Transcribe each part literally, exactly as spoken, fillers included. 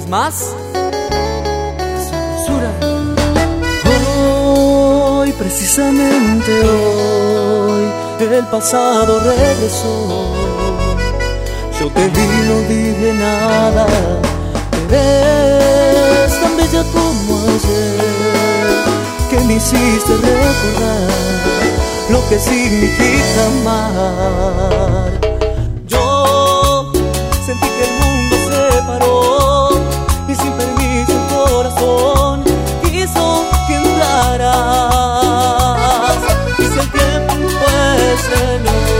vez más su dulzura. Hoy, precisamente hoy, el pasado regresó. Yo te vi, no dije nada. Te ves tan bella como ayer, que me hiciste recordar lo que significa amar. Yo sentí que el mundo se paró y sin permiso el corazón quiso que entraras. Y si el tiempo es de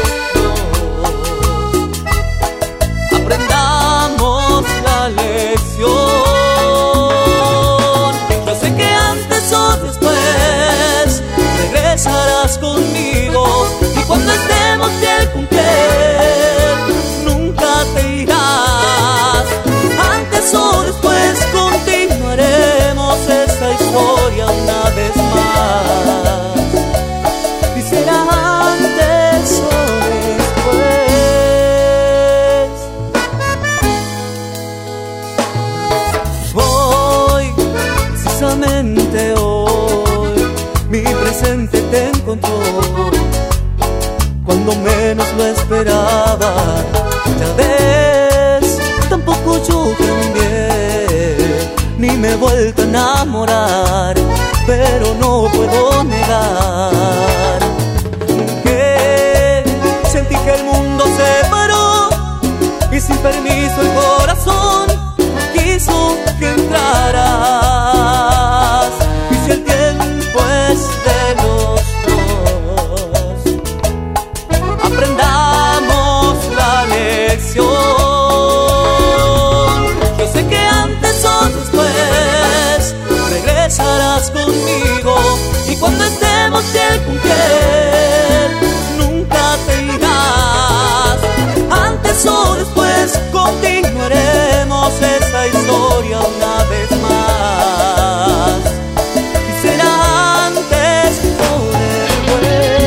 los dos, aprendamos la lección. Yo sé que antes o después regresarás conmigo, y cuando estemos piel con piel nunca te irás. Antes o después continuaremos esta historia una vez más, y será antes o después. Hoy, precisamente hoy, mi presente te encontró cuando menos lo esperaba. Ya ves, tampoco yo cambié, ni me he vuelto a enamorar, pero no puedo negar que sentí que el mundo se paró y sin permiso el corazón quiso que entraras. Y si el tiempo es de los dos, aprendamos la lección. Yo sé que antes o después regresarás conmigo, y cuando estemos piel con piel nunca te irás. Antes o después continuaremos esta historia una vez más, y será antes o después.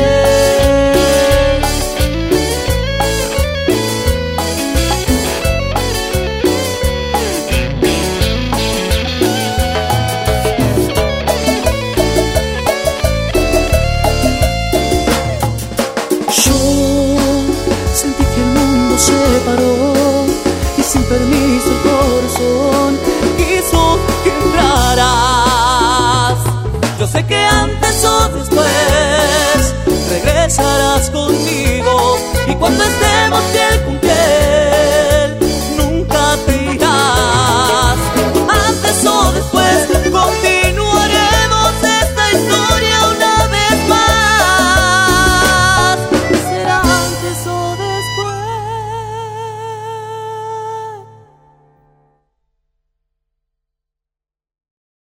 Yo sentí que el mundo se paró y sin permiso el corazón quiso que entraras. Yo sé que antes